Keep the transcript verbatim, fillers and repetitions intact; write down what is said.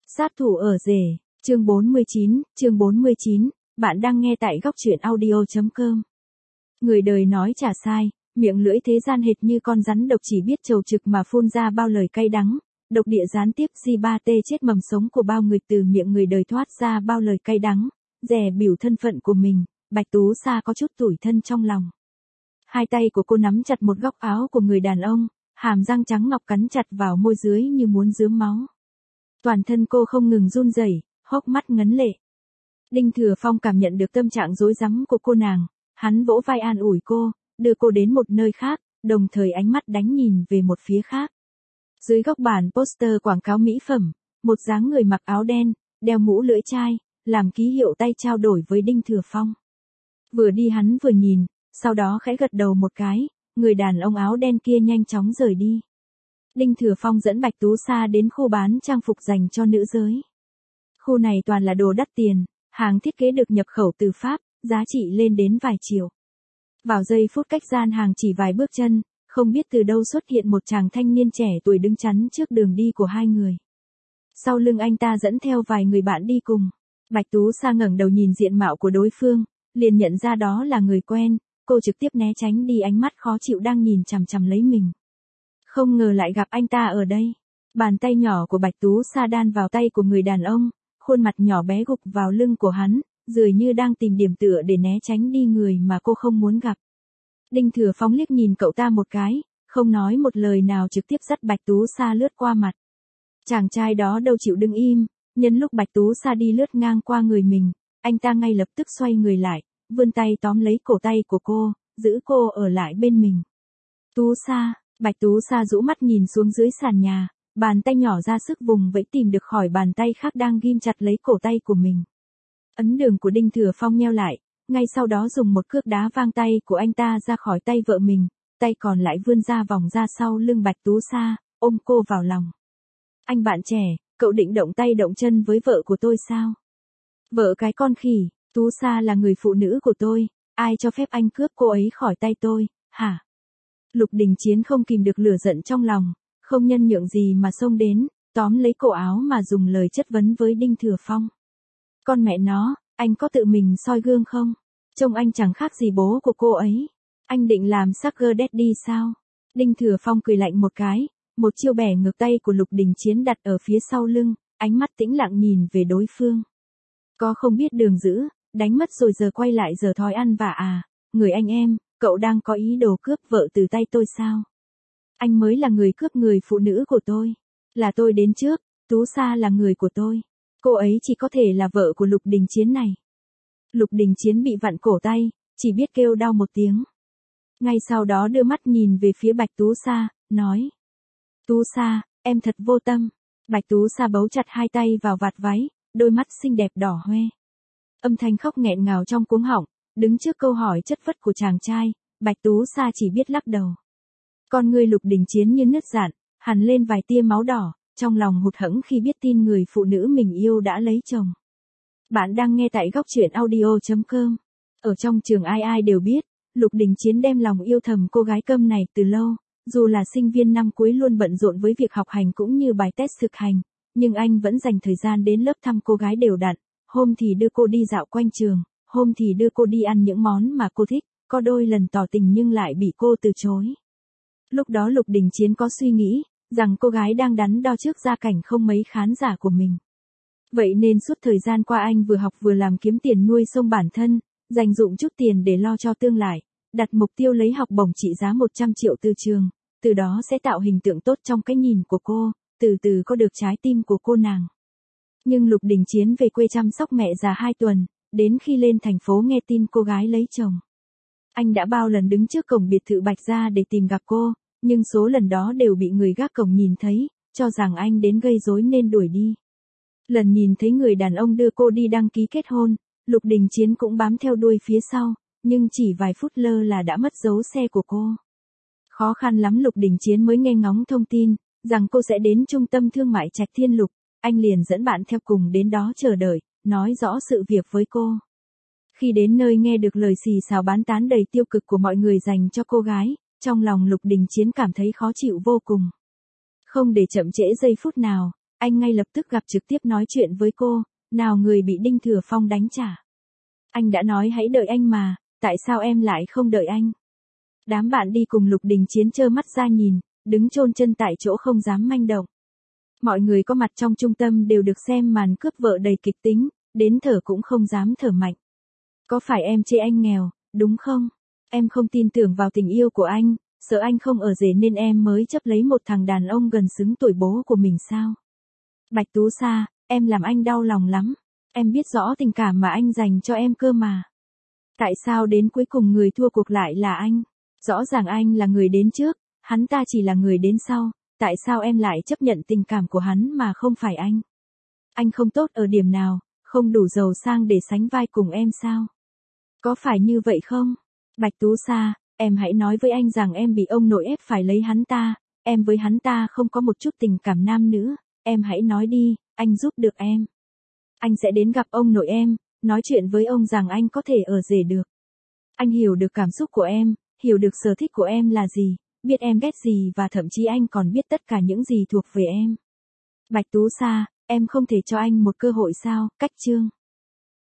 Sát thủ ở rể, chương bốn mươi chín, chương bốn mươi chín, bạn đang nghe tại góc truyện audio chấm com. Người đời nói chả sai, miệng lưỡi thế gian hệt như con rắn độc chỉ biết trầu trực mà phun ra bao lời cay đắng, độc địa gián tiếp di ba tê chết mầm sống của bao người từ miệng người đời thoát ra bao lời cay đắng, dè biểu thân phận của mình, Bạch Tú Sa có chút tủi thân trong lòng. Hai tay của cô nắm chặt một góc áo của người đàn ông, hàm răng trắng ngọc cắn chặt vào môi dưới như muốn rướm máu. Toàn thân cô không ngừng run rẩy, hốc mắt ngấn lệ. Đinh Thừa Phong cảm nhận được tâm trạng rối rắm của cô nàng, hắn vỗ vai an ủi cô, đưa cô đến một nơi khác, đồng thời ánh mắt đánh nhìn về một phía khác. Dưới góc bản poster quảng cáo mỹ phẩm, một dáng người mặc áo đen, đeo mũ lưỡi chai, làm ký hiệu tay trao đổi với Đinh Thừa Phong. Vừa đi hắn vừa nhìn, sau đó khẽ gật đầu một cái, người đàn ông áo đen kia nhanh chóng rời đi. Đinh Thừa Phong dẫn Bạch Tú Sa đến khu bán trang phục dành cho nữ giới. Khu này toàn là đồ đắt tiền, hàng thiết kế được nhập khẩu từ Pháp, giá trị lên đến vài triệu. Vào giây phút cách gian hàng chỉ vài bước chân, không biết từ đâu xuất hiện một chàng thanh niên trẻ tuổi đứng chắn trước đường đi của hai người. Sau lưng anh ta dẫn theo vài người bạn đi cùng. Bạch Tú Sa ngẩng đầu nhìn diện mạo của đối phương, liền nhận ra đó là người quen, cô trực tiếp né tránh đi ánh mắt khó chịu đang nhìn chằm chằm lấy mình. Không ngờ lại gặp anh ta ở đây. Bàn tay nhỏ của Bạch Tú Sa đan vào tay của người đàn ông, khuôn mặt nhỏ bé gục vào lưng của hắn, dường như đang tìm điểm tựa để né tránh đi người mà cô không muốn gặp. Đinh Thừa Phong liếc nhìn cậu ta một cái, không nói một lời nào trực tiếp dắt Bạch Tú Sa lướt qua mặt. Chàng trai đó đâu chịu đứng im, nhân lúc Bạch Tú Sa đi lướt ngang qua người mình, anh ta ngay lập tức xoay người lại, vươn tay tóm lấy cổ tay của cô, giữ cô ở lại bên mình. Tú Sa, Bạch Tú Sa rũ mắt nhìn xuống dưới sàn nhà, bàn tay nhỏ ra sức vùng vẫy tìm được khỏi bàn tay khác đang ghim chặt lấy cổ tay của mình. Ấn đường của Đinh Thừa Phong nheo lại, ngay sau đó dùng một cước đá vang tay của anh ta ra khỏi tay vợ mình, tay còn lại vươn ra vòng ra sau lưng Bạch Tú Sa, ôm cô vào lòng. Anh bạn trẻ, cậu định động tay động chân với vợ của tôi sao? Vợ cái con khỉ, Tú Sa là người phụ nữ của tôi, ai cho phép anh cướp cô ấy khỏi tay tôi, hả? Lục Đình Chiến không kìm được lửa giận trong lòng, không nhân nhượng gì mà xông đến, tóm lấy cổ áo mà dùng lời chất vấn với Đinh Thừa Phong. Con mẹ nó, anh có tự mình soi gương không? Trông anh chẳng khác gì bố của cô ấy. Anh định làm sugar daddy sao? Đinh Thừa Phong cười lạnh một cái, một chiêu bẻ ngược tay của Lục Đình Chiến đặt ở phía sau lưng, ánh mắt tĩnh lặng nhìn về đối phương. Có không biết đường giữ, đánh mất rồi giờ quay lại giờ thói ăn vạ à, người anh em, cậu đang có ý đồ cướp vợ từ tay tôi sao? Anh mới là người cướp người phụ nữ của tôi. Là tôi đến trước, Tú Sa là người của tôi. Cô ấy chỉ có thể là vợ của Lục Đình Chiến này. Lục Đình Chiến bị vặn cổ tay, chỉ biết kêu đau một tiếng. Ngay sau đó đưa mắt nhìn về phía Bạch Tú Sa, nói. Tú Sa, em thật vô tâm. Bạch Tú Sa bấu chặt hai tay vào vạt váy, đôi mắt xinh đẹp đỏ hoe. Âm thanh khóc nghẹn ngào trong cuống họng, đứng trước câu hỏi chất vấn của chàng trai, Bạch Tú Sa chỉ biết lắc đầu. Con người Lục Đình Chiến như nứt rạn, hằn lên vài tia máu đỏ, trong lòng hụt hẫng khi biết tin người phụ nữ mình yêu đã lấy chồng. Bạn đang nghe tại góc truyện audio chấm com. Ở trong trường ai ai đều biết, Lục Đình Chiến đem lòng yêu thầm cô gái câm này từ lâu, dù là sinh viên năm cuối luôn bận rộn với việc học hành cũng như bài test thực hành, nhưng anh vẫn dành thời gian đến lớp thăm cô gái đều đặn, hôm thì đưa cô đi dạo quanh trường, hôm thì đưa cô đi ăn những món mà cô thích, có đôi lần tỏ tình nhưng lại bị cô từ chối. Lúc đó Lục Đình Chiến có suy nghĩ, rằng cô gái đang đắn đo trước gia cảnh không mấy khán giả của mình. Vậy nên suốt thời gian qua anh vừa học vừa làm kiếm tiền nuôi sống bản thân, dành dụm chút tiền để lo cho tương lai, đặt mục tiêu lấy học bổng trị giá một trăm triệu từ trường, từ đó sẽ tạo hình tượng tốt trong cái nhìn của cô, từ từ có được trái tim của cô nàng. Nhưng Lục Đình Chiến về quê chăm sóc mẹ già hai tuần, đến khi lên thành phố nghe tin cô gái lấy chồng. Anh đã bao lần đứng trước cổng biệt thự Bạch Gia để tìm gặp cô, nhưng số lần đó đều bị người gác cổng nhìn thấy, cho rằng anh đến gây rối nên đuổi đi. Lần nhìn thấy người đàn ông đưa cô đi đăng ký kết hôn, Lục Đình Chiến cũng bám theo đuôi phía sau, nhưng chỉ vài phút lơ là đã mất dấu xe của cô. Khó khăn lắm Lục Đình Chiến mới nghe ngóng thông tin, rằng cô sẽ đến trung tâm thương mại Trạch Thiên Lục, anh liền dẫn bạn theo cùng đến đó chờ đợi, nói rõ sự việc với cô. Khi đến nơi nghe được lời xì xào bán tán đầy tiêu cực của mọi người dành cho cô gái, trong lòng Lục Đình Chiến cảm thấy khó chịu vô cùng. Không để chậm trễ giây phút nào, anh ngay lập tức gặp trực tiếp nói chuyện với cô, nào người bị Đinh Thừa Phong đánh trả. Anh đã nói hãy đợi anh mà, tại sao em lại không đợi anh? Đám bạn đi cùng Lục Đình Chiến trơ mắt ra nhìn, đứng chôn chân tại chỗ không dám manh động. Mọi người có mặt trong trung tâm đều được xem màn cướp vợ đầy kịch tính, đến thở cũng không dám thở mạnh. Có phải em chê anh nghèo, đúng không? Em không tin tưởng vào tình yêu của anh, sợ anh không ở rể nên em mới chấp lấy một thằng đàn ông gần xứng tuổi bố của mình sao? Bạch Tú Sa, em làm anh đau lòng lắm. Em biết rõ tình cảm mà anh dành cho em cơ mà. Tại sao đến cuối cùng người thua cuộc lại là anh? Rõ ràng anh là người đến trước, hắn ta chỉ là người đến sau. Tại sao em lại chấp nhận tình cảm của hắn mà không phải anh? Anh không tốt ở điểm nào, không đủ giàu sang để sánh vai cùng em sao? Có phải như vậy không? Bạch Tú Sa, em hãy nói với anh rằng em bị ông nội ép phải lấy hắn ta, em với hắn ta không có một chút tình cảm nam nữ, em hãy nói đi, anh giúp được em. Anh sẽ đến gặp ông nội em, nói chuyện với ông rằng anh có thể ở rể được. Anh hiểu được cảm xúc của em, hiểu được sở thích của em là gì, biết em ghét gì và thậm chí anh còn biết tất cả những gì thuộc về em. Bạch Tú Sa, em không thể cho anh một cơ hội sao? Cách chương.